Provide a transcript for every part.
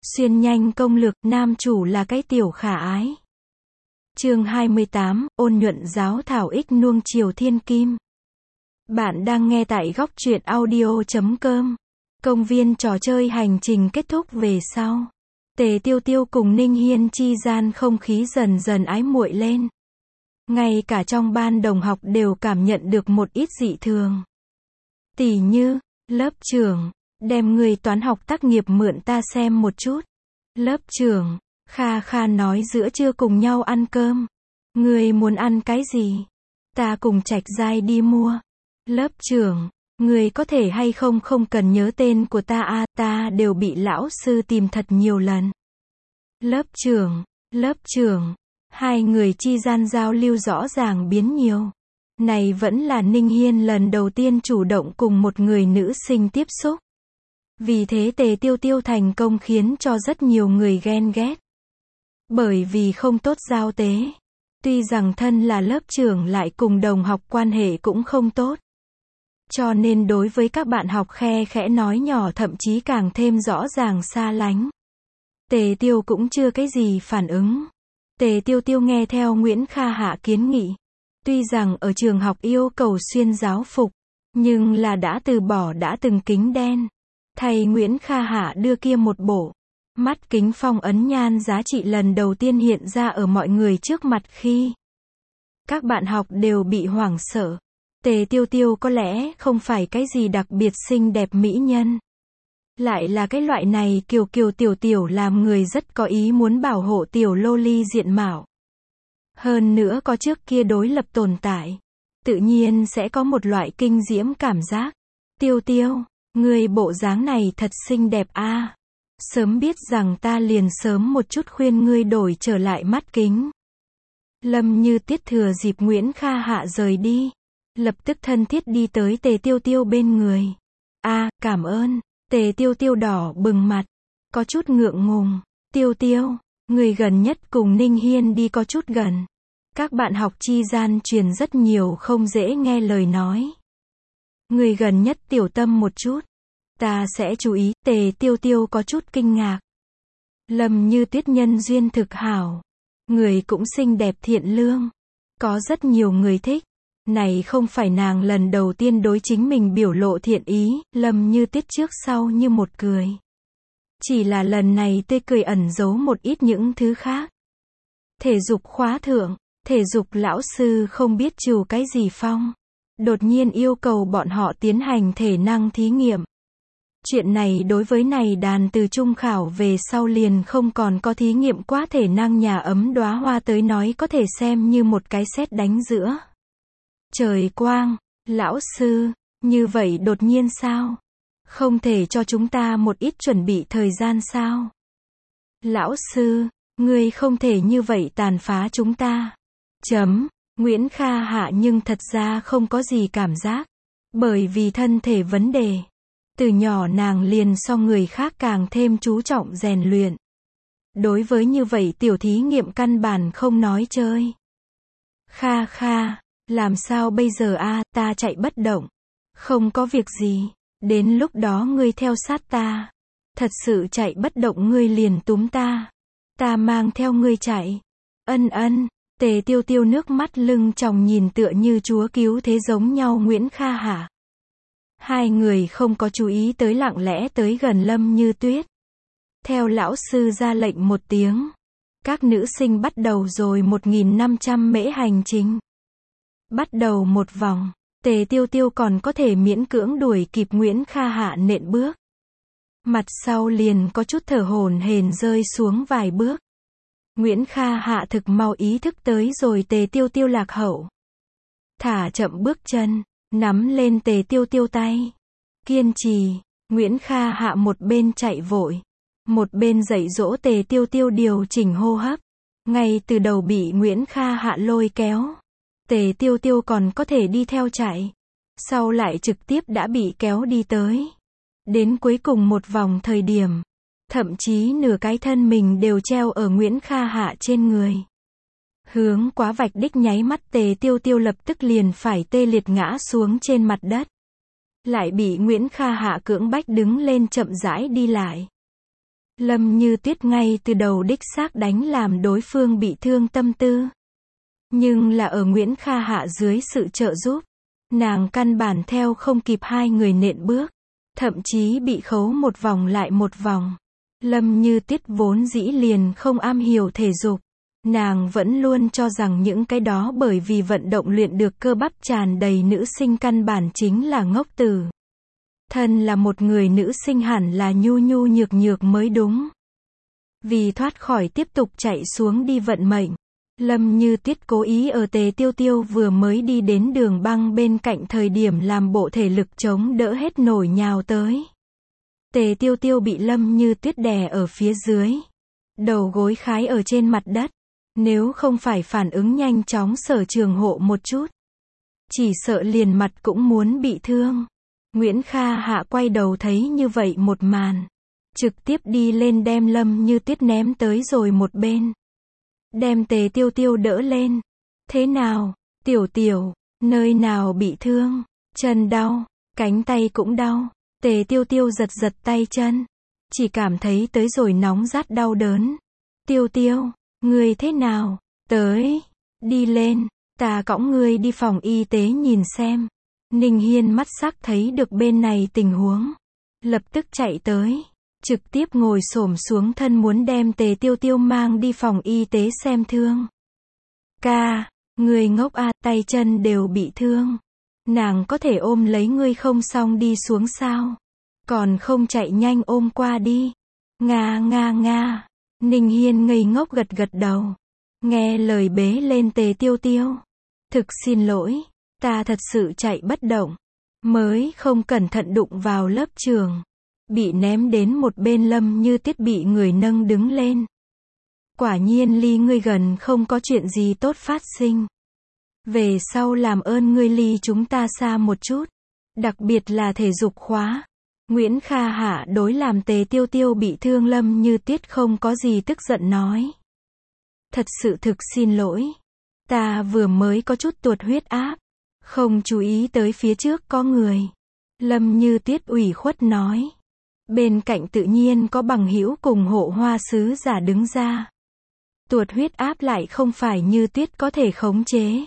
Xuyên nhanh công lược, nam chủ là cái tiểu khả ái. Chương 28, ôn nhuận giáo thảo ích nuông chiều thiên kim. Bạn đang nghe tại góc truyện audio.com. Công viên trò chơi hành trình kết thúc về sau. Tề Tiêu Tiêu cùng Ninh Hiên chi gian không khí dần dần ái muội lên. Ngay cả trong ban đồng học đều cảm nhận được một ít dị thường. Tỉ như, lớp trưởng, đem người toán học tác nghiệp mượn ta xem một chút. Lớp trưởng, Kha Kha nói giữa trưa cùng nhau ăn cơm. Người muốn ăn cái gì? Ta cùng Trạch Giai đi mua. Lớp trưởng, người có thể hay không cần nhớ tên của ta à, ta đều bị lão sư tìm thật nhiều lần. Lớp trưởng, hai người chi gian giao lưu rõ ràng biến nhiều. Này vẫn là Ninh Hiên lần đầu tiên chủ động cùng một người nữ sinh tiếp xúc. Vì thế Tề Tiêu Tiêu thành công khiến cho rất nhiều người ghen ghét. Bởi vì không tốt giao tế. Tuy rằng thân là lớp trưởng lại cùng đồng học quan hệ cũng không tốt. Cho nên đối với các bạn học khe khẽ nói nhỏ thậm chí càng thêm rõ ràng xa lánh. Tề Tiêu cũng chưa cái gì phản ứng. Tề Tiêu Tiêu nghe theo Nguyễn Kha Hạ kiến nghị. Tuy rằng ở trường học yêu cầu xuyên giáo phục, nhưng là đã từ bỏ đã từng kính đen. Thầy Nguyễn Kha Hạ đưa kia một bộ mắt kính phong ấn nhan giá trị lần đầu tiên hiện ra ở mọi người trước mặt khi các bạn học đều bị hoảng sợ. Tề Tiêu Tiêu có lẽ không phải cái gì đặc biệt xinh đẹp mỹ nhân. Lại là cái loại này kiều kiều tiểu tiểu làm người rất có ý muốn bảo hộ tiểu loli diện mạo. Hơn nữa có trước kia đối lập tồn tại. Tự nhiên sẽ có một loại kinh diễm cảm giác. Tiêu Tiêu, người bộ dáng này thật xinh đẹp a. Sớm biết rằng ta liền sớm một chút khuyên ngươi đổi trở lại mắt kính. Lâm Như Tiết thừa dịp Nguyễn Kha Hạ rời đi. Lập tức thân thiết đi tới Tề Tiêu Tiêu bên người. Cảm ơn. Tề Tiêu Tiêu đỏ bừng mặt. Có chút ngượng ngùng. Tiêu Tiêu, người gần nhất cùng Ninh Hiên đi có chút gần. Các bạn học chi gian truyền rất nhiều không dễ nghe lời nói. Người gần nhất tiểu tâm một chút. Ta sẽ chú ý. Tề Tiêu Tiêu có chút kinh ngạc. Lâm Như Tuyết nhân duyên thực hảo. Người cũng xinh đẹp thiện lương. Có rất nhiều người thích. Này không phải nàng lần đầu tiên đối chính mình biểu lộ thiện ý. Lâm Như Tuyết trước sau như một cười. Chỉ là lần này tươi cười ẩn giấu một ít những thứ khác. Thể dục khóa thượng, thể dục lão sư không biết trù cái gì phong. Đột nhiên yêu cầu bọn họ tiến hành thể năng thí nghiệm. Chuyện này đối với này đàn từ trung khảo về sau liền không còn có thí nghiệm quá thể năng nhà ấm đóa hoa tới nói có thể xem như một cái sét đánh giữa. Trời quang, lão sư, như vậy đột nhiên sao? Không thể cho chúng ta một ít chuẩn bị thời gian sao? Lão sư, ngươi không thể như vậy tàn phá chúng ta. Nguyễn Kha Hạ nhưng thật ra không có gì cảm giác. Bởi vì thân thể vấn đề. Từ nhỏ nàng liền so người khác càng thêm chú trọng rèn luyện. Đối với như vậy tiểu thí nghiệm căn bản không nói chơi. Kha Kha, làm sao bây giờ a? Ta chạy bất động. Không có việc gì. Đến lúc đó ngươi theo sát ta. Thật sự chạy bất động ngươi liền túm ta. Ta mang theo ngươi chạy. Ân. Tề Tiêu Tiêu nước mắt lưng tròng nhìn tựa như chúa cứu thế giống nhau Nguyễn Kha Hạ. Hai người không có chú ý tới lặng lẽ tới gần Lâm Như Tuyết. Theo lão sư ra lệnh một tiếng. Các nữ sinh bắt đầu rồi 1.500 mễ hành trình. Bắt đầu một vòng. Tề Tiêu Tiêu còn có thể miễn cưỡng đuổi kịp Nguyễn Kha Hạ nện bước. Mặt sau liền có chút thở hổn hển rơi xuống vài bước. Nguyễn Kha Hạ thực mau ý thức tới rồi Tề Tiêu Tiêu lạc hậu. Thả chậm bước chân, nắm lên Tề Tiêu Tiêu tay. Kiên trì, Nguyễn Kha Hạ một bên chạy vội, một bên dạy dỗ Tề Tiêu Tiêu điều chỉnh hô hấp. Ngay từ đầu bị Nguyễn Kha Hạ lôi kéo. Tề Tiêu Tiêu còn có thể đi theo chạy. Sau lại trực tiếp đã bị kéo đi tới. Đến cuối cùng một vòng thời điểm. Thậm chí nửa cái thân mình đều treo ở Nguyễn Kha Hạ trên người. Hướng quá vạch đích nháy mắt Tề Tiêu Tiêu lập tức liền phải tê liệt ngã xuống trên mặt đất. Lại bị Nguyễn Kha Hạ cưỡng bách đứng lên chậm rãi đi lại. Lâm Như Tuyết ngay từ đầu đích xác đánh làm đối phương bị thương tâm tư. Nhưng là ở Nguyễn Kha Hạ dưới sự trợ giúp, nàng căn bản theo không kịp hai người nện bước, thậm chí bị khấu một vòng lại một vòng. Lâm Như Tuyết vốn dĩ liền không am hiểu thể dục, nàng vẫn luôn cho rằng những cái đó bởi vì vận động luyện được cơ bắp tràn đầy nữ sinh căn bản chính là ngốc tử. Thân là một người nữ sinh hẳn là nhu nhu nhược nhược mới đúng. Vì thoát khỏi tiếp tục chạy xuống đi vận mệnh, Lâm Như Tuyết cố ý ở Tề Tiêu Tiêu vừa mới đi đến đường băng bên cạnh thời điểm làm bộ thể lực chống đỡ hết nổi nhào tới. Tề Tiêu Tiêu bị Lâm Như Tuyết đè ở phía dưới, đầu gối khái ở trên mặt đất, nếu không phải phản ứng nhanh chóng Sở Trường hộ một chút, chỉ sợ liền mặt cũng muốn bị thương. Nguyễn Kha Hạ quay đầu thấy như vậy một màn, trực tiếp đi lên đem Lâm Như Tuyết ném tới rồi một bên, đem Tề Tiêu Tiêu đỡ lên. Thế nào, Tiểu Tiểu, nơi nào bị thương? Chân đau, cánh tay cũng đau. Tề Tiêu Tiêu giật giật tay chân, chỉ cảm thấy tới rồi nóng rát đau đớn. Tiêu Tiêu, ngươi thế nào? Tới, đi lên, ta cõng ngươi đi phòng y tế nhìn xem. Ninh Hiên mắt sắc thấy được bên này tình huống, lập tức chạy tới, trực tiếp ngồi xổm xuống thân muốn đem Tề Tiêu Tiêu mang đi phòng y tế xem thương. Ca, người ngốc a, tay chân đều bị thương. Nàng có thể ôm lấy ngươi không xong đi xuống sao? Còn không chạy nhanh ôm qua đi. Nga nga nga. Ninh Hiên ngây ngốc gật gật đầu. Nghe lời bế lên Tề Tiêu Tiêu. Thực xin lỗi, ta thật sự chạy bất động. Mới không cẩn thận đụng vào lớp trường. Bị ném đến một bên Lâm Như Tuyết bị người nâng đứng lên. Quả nhiên ly ngươi gần không có chuyện gì tốt phát sinh. Về sau làm ơn ngươi ly chúng ta xa một chút. Đặc biệt là thể dục khóa. Nguyễn Kha Hạ đối làm Tề Tiêu Tiêu bị thương Lâm Như Tuyết không có gì tức giận nói. Thật sự thực xin lỗi. Ta vừa mới có chút tuột huyết áp. Không chú ý tới phía trước có người. Lâm Như Tuyết ủy khuất nói. Bên cạnh tự nhiên có bằng hữu cùng hộ hoa sứ giả đứng ra. Tuột huyết áp lại không phải Như Tuyết có thể khống chế.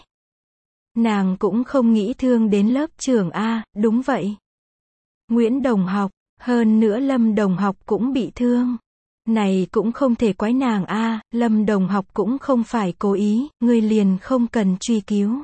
Nàng cũng không nghĩ thương đến lớp trưởng a, đúng vậy. Nguyễn Đồng học, hơn nữa Lâm Đồng học cũng bị thương. Này cũng không thể quái nàng a, Lâm Đồng học cũng không phải cố ý, ngươi liền không cần truy cứu.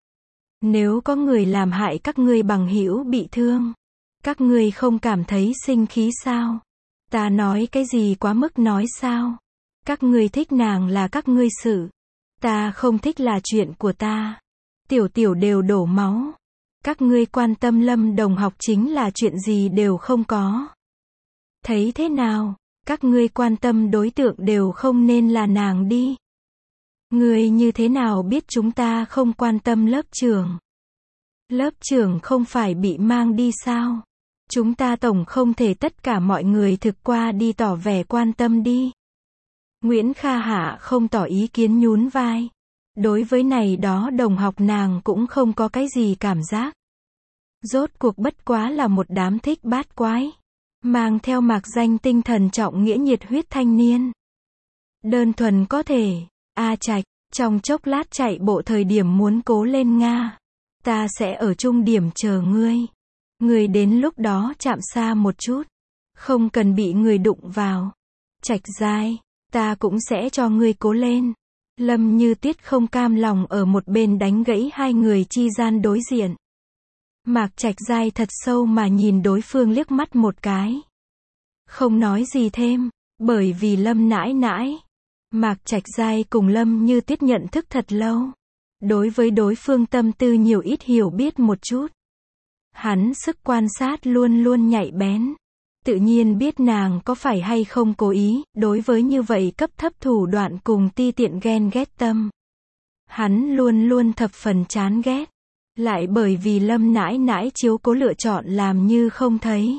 Nếu có người làm hại các ngươi bằng hữu bị thương, các ngươi không cảm thấy sinh khí sao? Ta nói cái gì quá mức nói sao? Các ngươi thích nàng là các ngươi sự. Ta không thích là chuyện của ta. Tiểu Tiểu đều đổ máu. Các ngươi quan tâm Lâm Đồng học chính là chuyện gì đều không có. Thấy thế nào? Các ngươi quan tâm đối tượng đều không nên là nàng đi. Ngươi như thế nào biết chúng ta không quan tâm lớp trưởng? Lớp trưởng không phải bị mang đi sao? Chúng ta tổng không thể tất cả mọi người thực qua đi tỏ vẻ quan tâm đi. Nguyễn Kha Hạ không tỏ ý kiến nhún vai. Đối với này đó đồng học nàng cũng không có cái gì cảm giác. Rốt cuộc bất quá là một đám thích bát quái. Mang theo mạc danh tinh thần trọng nghĩa nhiệt huyết thanh niên. Đơn thuần có thể. A Trạch, trong chốc lát chạy bộ thời điểm muốn cố lên Nga. Ta sẽ ở trung điểm chờ ngươi. Ngươi đến lúc đó chạm xa một chút. Không cần bị người đụng vào. Trạch Giai, ta cũng sẽ cho ngươi cố lên. Lâm Như Tuyết không cam lòng ở một bên đánh gãy hai người chi gian đối diện. Mạc Trạch Giai thật sâu mà nhìn đối phương liếc mắt một cái. Không nói gì thêm, bởi vì Lâm nãi nãi. Mạc Trạch Giai cùng Lâm Như Tuyết nhận thức thật lâu. Đối với đối phương tâm tư nhiều ít hiểu biết một chút. Hắn sức quan sát luôn luôn nhạy bén. Tự nhiên biết nàng có phải hay không cố ý, đối với như vậy cấp thấp thủ đoạn cùng ti tiện ghen ghét tâm. Hắn luôn luôn thập phần chán ghét. Lại bởi vì Lâm nãi nãi chiếu cố lựa chọn làm như không thấy.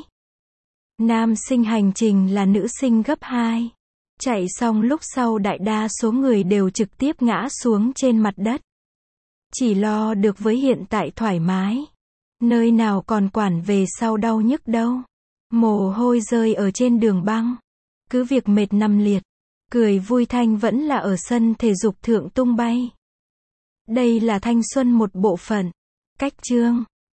Nam sinh hành trình là nữ sinh gấp 2. Chạy xong lúc sau đại đa số người đều trực tiếp ngã xuống trên mặt đất. Chỉ lo được với hiện tại thoải mái. Nơi nào còn quản về sau đau nhức đâu. Mồ hôi rơi ở trên đường băng. Cứ việc mệt nằm liệt, cười vui Thanh vẫn là ở sân thể dục thượng tung bay. Đây là thanh xuân một bộ phận. Cách chương